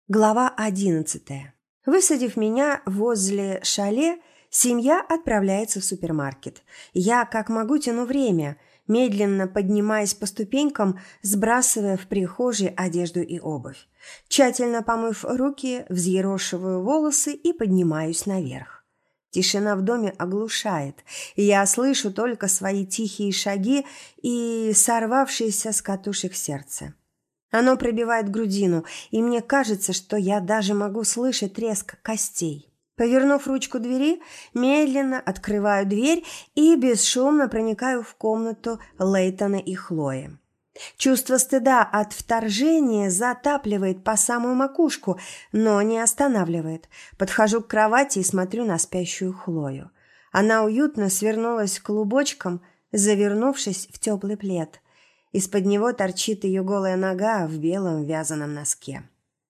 Глава 11. Высадив меня возле шале, семья отправляется в супермаркет. Я, как могу, тяну время, медленно поднимаясь по ступенькам, сбрасывая в прихожей одежду и обувь. Тщательно помыв руки, взъерошиваю волосы и поднимаюсь наверх. Тишина в доме оглушает. Я слышу только свои тихие шаги и сорвавшееся с катушек сердце. Оно пробивает грудину, и мне кажется, что я даже могу слышать треск костей. Повернув ручку двери, медленно открываю дверь и бесшумно проникаю в комнату Лейтона и Хлои. Чувство стыда от вторжения затапливает по самую макушку, но не останавливает. Подхожу к кровати и смотрю на спящую Хлою. Она уютно свернулась клубочком, завернувшись в теплый плед. Из-под него торчит ее голая нога в белом вязаном носке.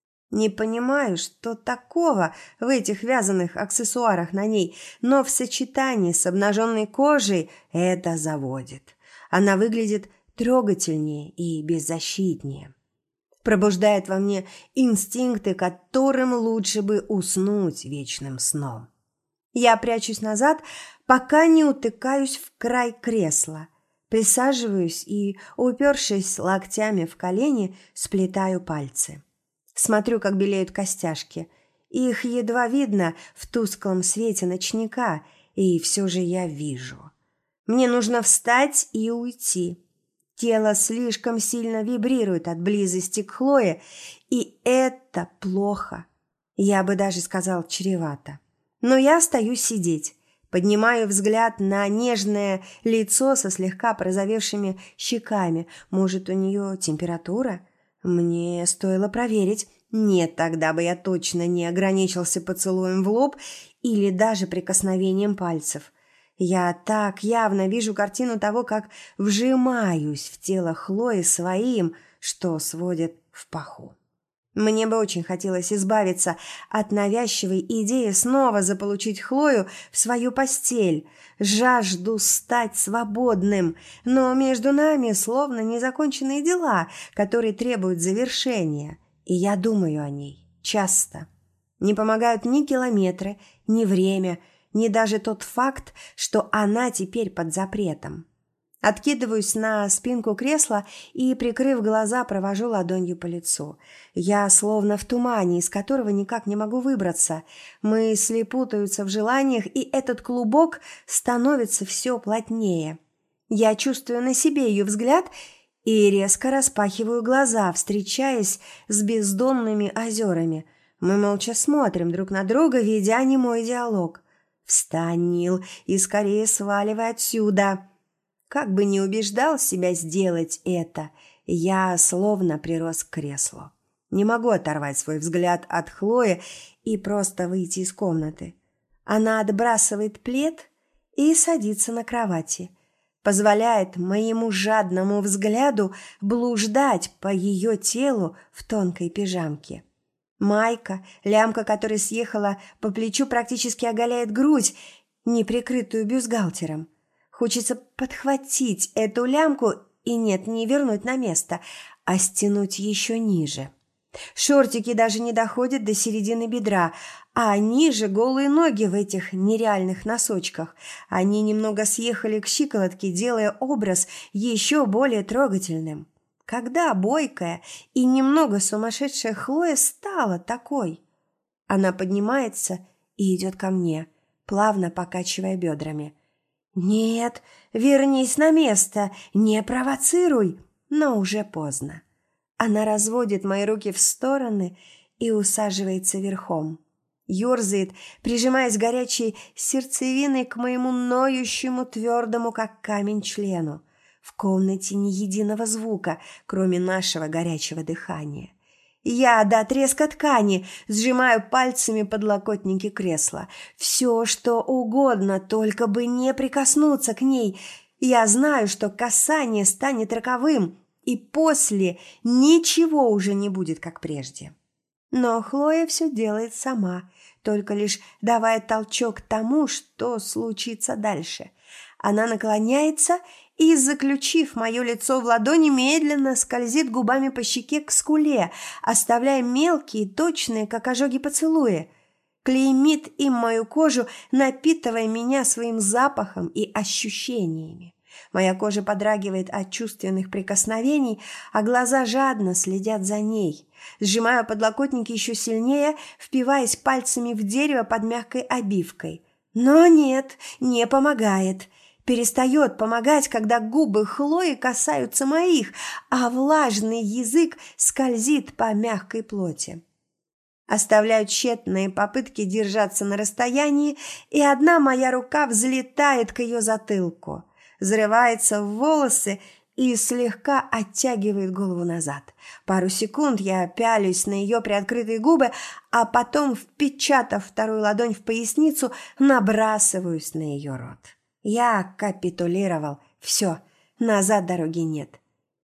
Не понимаю, что такого в этих вязаных аксессуарах на ней, но в сочетании с обнаженной кожей это заводит. Она выглядит трогательнее и беззащитнее. Пробуждает во мне инстинкты, которым лучше бы уснуть вечным сном. Я прячусь назад, пока не утыкаюсь в край кресла. Присаживаюсь и, упершись локтями в колени, сплетаю пальцы. Смотрю, как белеют костяшки. Их едва видно в тусклом свете ночника, и все же я вижу. Мне нужно встать и уйти. Тело слишком сильно вибрирует от близости к Хлое, и это плохо. Я бы даже сказал, чревато. Но я остаюсь сидеть. Поднимаю взгляд на нежное лицо со слегка порозовевшими щеками. Может, у нее температура? Мне стоило проверить. Нет, тогда бы я точно не ограничился поцелуем в лоб или даже прикосновением пальцев. Я так явно вижу картину того, как вжимаюсь в тело Хлои своим, что сводит в паху. Мне бы очень хотелось избавиться от навязчивой идеи снова заполучить Хлою в свою постель. Жажду стать свободным, но между нами словно незаконченные дела, которые требуют завершения. И я думаю о ней часто. Не помогают ни километры, ни время, ни даже тот факт, что она теперь под запретом. Откидываюсь на спинку кресла и, прикрыв глаза, провожу ладонью по лицу. Я словно в тумане, из которого никак не могу выбраться. Мысли путаются в желаниях, и этот клубок становится все плотнее. Я чувствую на себе ее взгляд и резко распахиваю глаза, встречаясь с бездонными озерами. Мы молча смотрим друг на друга, ведя немой диалог. «Встань, Нил, и скорее сваливай отсюда!» Как бы ни убеждал себя сделать это, я словно прирос к креслу. Не могу оторвать свой взгляд от Хлои и просто выйти из комнаты. Она отбрасывает плед и садится на кровати, позволяет моему жадному взгляду блуждать по ее телу в тонкой пижамке. Майка, лямка которой съехала по плечу, практически оголяет грудь, не прикрытую бюстгальтером. Хочется подхватить эту лямку и нет, не вернуть на место, а стянуть еще ниже. Шортики даже не доходят до середины бедра, а ниже голые ноги в этих нереальных носочках. Они немного съехали к щиколотке, делая образ еще более трогательным. Когда бойкая и немного сумасшедшая Хлоя стала такой? Она поднимается и идет ко мне, плавно покачивая бедрами. «Нет, вернись на место, не провоцируй!» Но уже поздно. Она разводит мои руки в стороны и усаживается верхом. Ёрзает, прижимаясь горячей сердцевиной к моему ноющему, твердому, как камень, члену. В комнате ни единого звука, кроме нашего горячего дыхания. Я до треска ткани сжимаю пальцами подлокотники кресла. Все, что угодно, только бы не прикоснуться к ней. Я знаю, что касание станет роковым, и после ничего уже не будет, как прежде. Но Хлоя все делает сама, только лишь давая толчок тому, что случится дальше. Она наклоняется и, заключив мое лицо в ладони, медленно скользит губами по щеке к скуле, оставляя мелкие, точные, как ожоги, поцелуи. Клеймит им мою кожу, напитывая меня своим запахом и ощущениями. Моя кожа подрагивает от чувственных прикосновений, а глаза жадно следят за ней. Сжимаю подлокотники еще сильнее, впиваясь пальцами в дерево под мягкой обивкой. Но нет, не помогает. Перестает помогать, когда губы Хлои касаются моих, а влажный язык скользит по мягкой плоти. Оставляю тщетные попытки держаться на расстоянии, и одна моя рука взлетает к ее затылку, взрывается в волосы и слегка оттягивает голову назад. Пару секунд я пялюсь на ее приоткрытые губы, а потом, впечатав вторую ладонь в поясницу, набрасываюсь на ее рот. Я капитулировал. Все, назад дороги нет.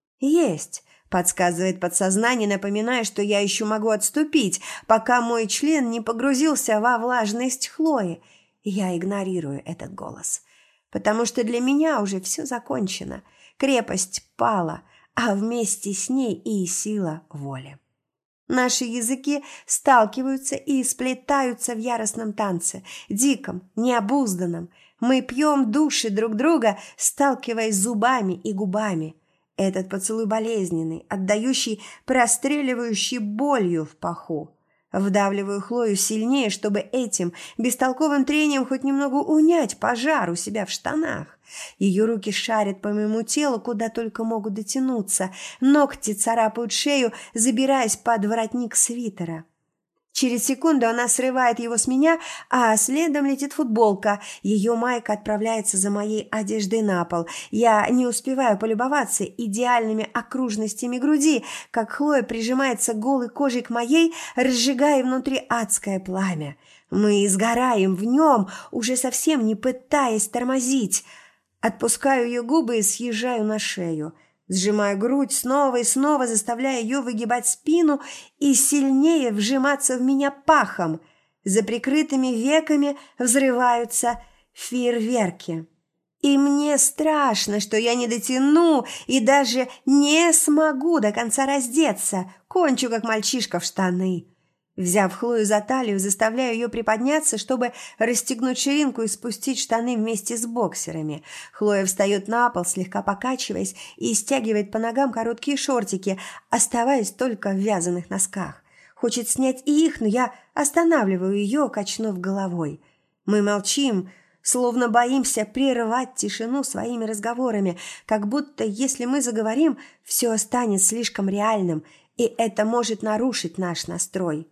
Есть, подсказывает подсознание, напоминая, что я еще могу отступить, пока мой член не погрузился во влажность Хлои. Я игнорирую этот голос, потому что для меня уже все закончено. Крепость пала, а вместе с ней и сила воли. Наши языки сталкиваются и сплетаются в яростном танце, диком, необузданном. Мы пьем души друг друга, сталкиваясь зубами и губами. Этот поцелуй болезненный, отдающий простреливающей болью в паху. Вдавливаю Хлою сильнее, чтобы этим бестолковым трением хоть немного унять пожар у себя в штанах. Ее руки шарят по моему телу, куда только могут дотянуться. Ногти царапают шею, забираясь под воротник свитера. Через секунду она срывает его с меня, а следом летит футболка. Ее майка отправляется за моей одеждой на пол. Я не успеваю полюбоваться идеальными окружностями груди, как Хлоя прижимается голой кожей к моей, разжигая внутри адское пламя. Мы сгораем в нем, уже совсем не пытаясь тормозить. Отпускаю ее губы и съезжаю на шею. Сжимаю грудь снова и снова, заставляя ее выгибать спину и сильнее вжиматься в меня пахом. За прикрытыми веками взрываются фейерверки. И мне страшно, что я не дотяну и даже не смогу до конца раздеться, кончу, как мальчишка в штаны. Взяв Хлою за талию, заставляю ее приподняться, чтобы расстегнуть ширинку и спустить штаны вместе с боксерами. Хлоя встает на пол, слегка покачиваясь, и стягивает по ногам короткие шортики, оставаясь только в вязаных носках. Хочет снять и их, но я останавливаю ее, качнув головой. Мы молчим, словно боимся прервать тишину своими разговорами, как будто, если мы заговорим, все станет слишком реальным, и это может нарушить наш настрой.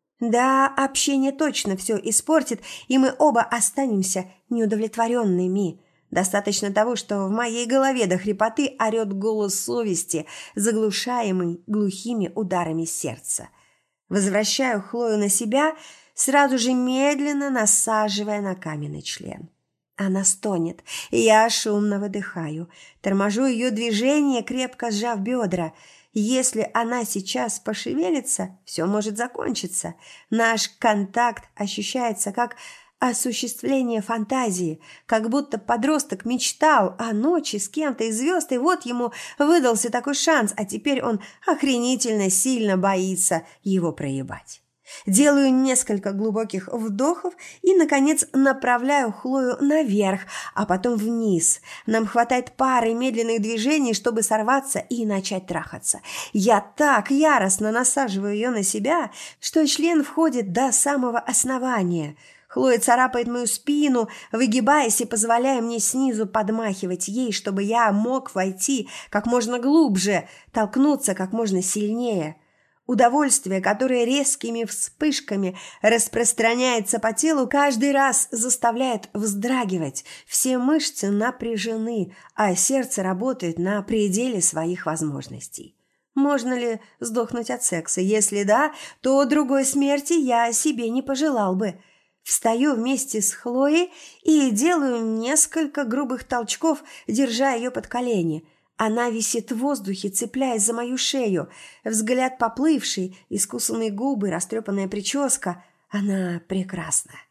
Да, общение точно все испортит, и мы оба останемся неудовлетворенными. Достаточно того, что в моей голове до хрипоты орет голос совести, заглушаемый глухими ударами сердца. Возвращаю Хлою на себя, сразу же медленно насаживая на каменный член. Она стонет, и я шумно выдыхаю. Торможу ее движение, крепко сжав бедра. Если она сейчас пошевелится, все может закончиться. Наш контакт ощущается как осуществление фантазии, как будто подросток мечтал о ночи с кем-то из звезд, и вот ему выдался такой шанс, а теперь он охренительно сильно боится его проебать. Делаю несколько глубоких вдохов и, наконец, направляю Хлою наверх, а потом вниз. Нам хватает пары медленных движений, чтобы сорваться и начать трахаться. Я так яростно насаживаю ее на себя, что член входит до самого основания. Хлоя царапает мою спину, выгибаясь и позволяя мне снизу подмахивать ей, чтобы я мог войти как можно глубже, толкнуться как можно сильнее. Удовольствие, которое резкими вспышками распространяется по телу, каждый раз заставляет вздрагивать. Все мышцы напряжены, а сердце работает на пределе своих возможностей. Можно ли сдохнуть от секса? Если да, то другой смерти я себе не пожелал бы. Встаю вместе с Хлоей и делаю несколько грубых толчков, держа ее под колени. Она висит в воздухе, цепляясь за мою шею. Взгляд поплывший, искусанные губы, растрепанная прическа. Она прекрасна.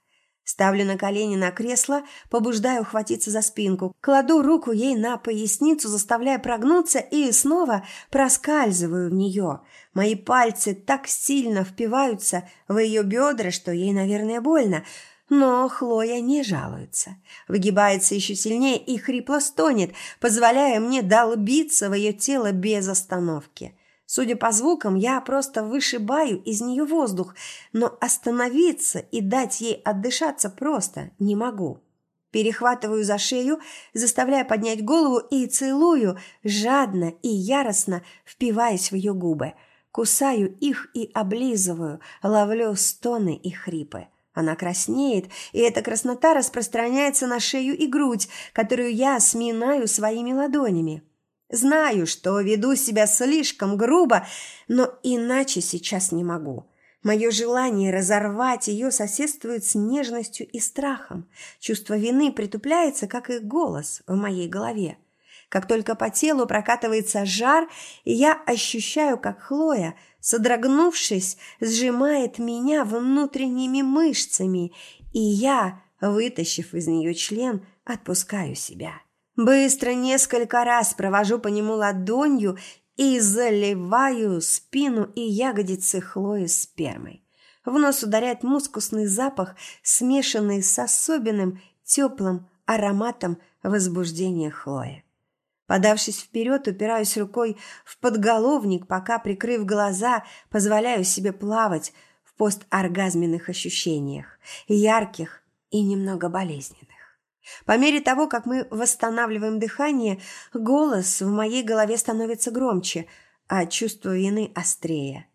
Ставлю на колени на кресло, побуждаю ухватиться за спинку, кладу руку ей на поясницу, заставляя прогнуться и снова проскальзываю в нее. Мои пальцы так сильно впиваются в ее бедра, что ей, наверное, больно. Но Хлоя не жалуется. Выгибается еще сильнее и хрипло стонет, позволяя мне долбиться в ее тело без остановки. Судя по звукам, я просто вышибаю из нее воздух, но остановиться и дать ей отдышаться просто не могу. Перехватываю за шею, заставляя поднять голову и целую, жадно и яростно впиваясь в ее губы. Кусаю их и облизываю, ловлю стоны и хрипы. Она краснеет, и эта краснота распространяется на шею и грудь, которую я сминаю своими ладонями. Знаю, что веду себя слишком грубо, но иначе сейчас не могу. Мое желание разорвать ее соседствует с нежностью и страхом. Чувство вины притупляется, как и голос в моей голове. Как только по телу прокатывается жар, я ощущаю, как Хлоя, содрогнувшись, сжимает меня внутренними мышцами, и я, вытащив из нее член, отпускаю себя. Быстро несколько раз провожу по нему ладонью и заливаю спину и ягодицы Хлои спермой. В нос ударяет мускусный запах, смешанный с особенным теплым ароматом возбуждения Хлои. Подавшись вперед, упираюсь рукой в подголовник, пока, прикрыв глаза, позволяю себе плавать в посторгазменных ощущениях, ярких и немного болезненных. По мере того, как мы восстанавливаем дыхание, голос в моей голове становится громче, а чувство вины острее.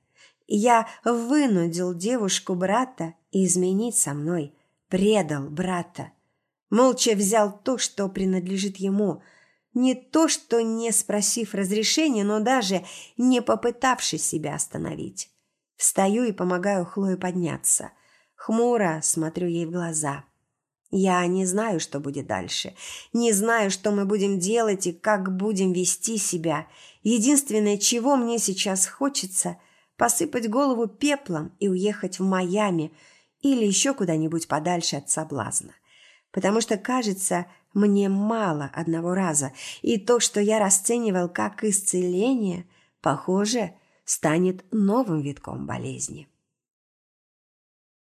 Я вынудил девушку брата изменить со мной, предал брата. Молча взял то, что принадлежит ему, не то, что не спросив разрешения, но даже не попытавшись себя остановить. Встаю и помогаю Хлое подняться. Хмуро смотрю ей в глаза. Я не знаю, что будет дальше. Не знаю, что мы будем делать и как будем вести себя. Единственное, чего мне сейчас хочется – посыпать голову пеплом и уехать в Майами или еще куда-нибудь подальше от соблазна. Потому что, кажется, мне мало одного раза, и то, что я расценивал как исцеление, похоже, станет новым витком болезни.